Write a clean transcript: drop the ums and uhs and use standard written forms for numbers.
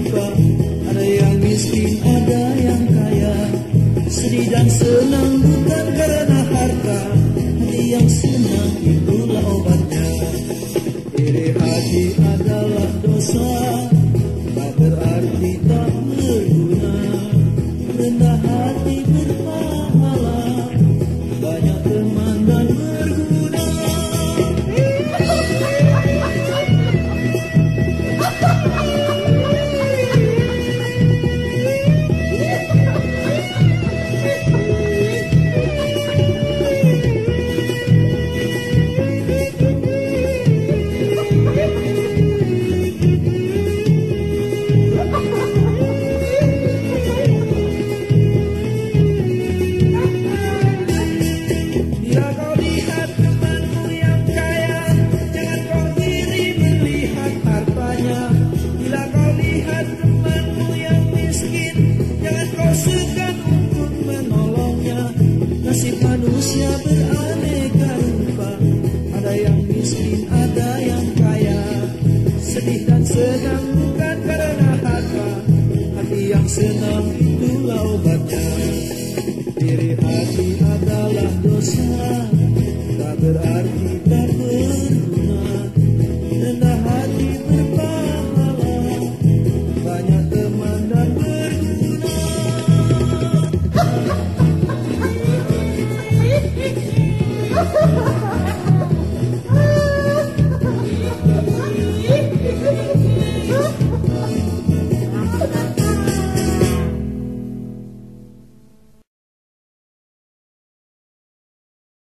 rupa. Ada yang miskin, ada yang kaya. Sedih dan senang bukan karena harta. Hati yang senang itulah obatnya. Iri hati adalah dosa, tak berarti tak berguna. Rendah hati berpahala, banyak teman dan berguna. Bila kau lihat temanmu yang kaya, jangan kau iri melihat hartanya. Bila kau lihat temanmu yang miskin, jangan kau segan untuk menolongnya. Nasib manusia beraneka rupa, ada yang miskin, ada yang kaya. Sedih dan senang bukan karena harta, hati yang senang itulah obatnya. Iri hati adalah dosa, tak berarti tak berguna. Rendah hati berpahala, banyak teman dan berguna.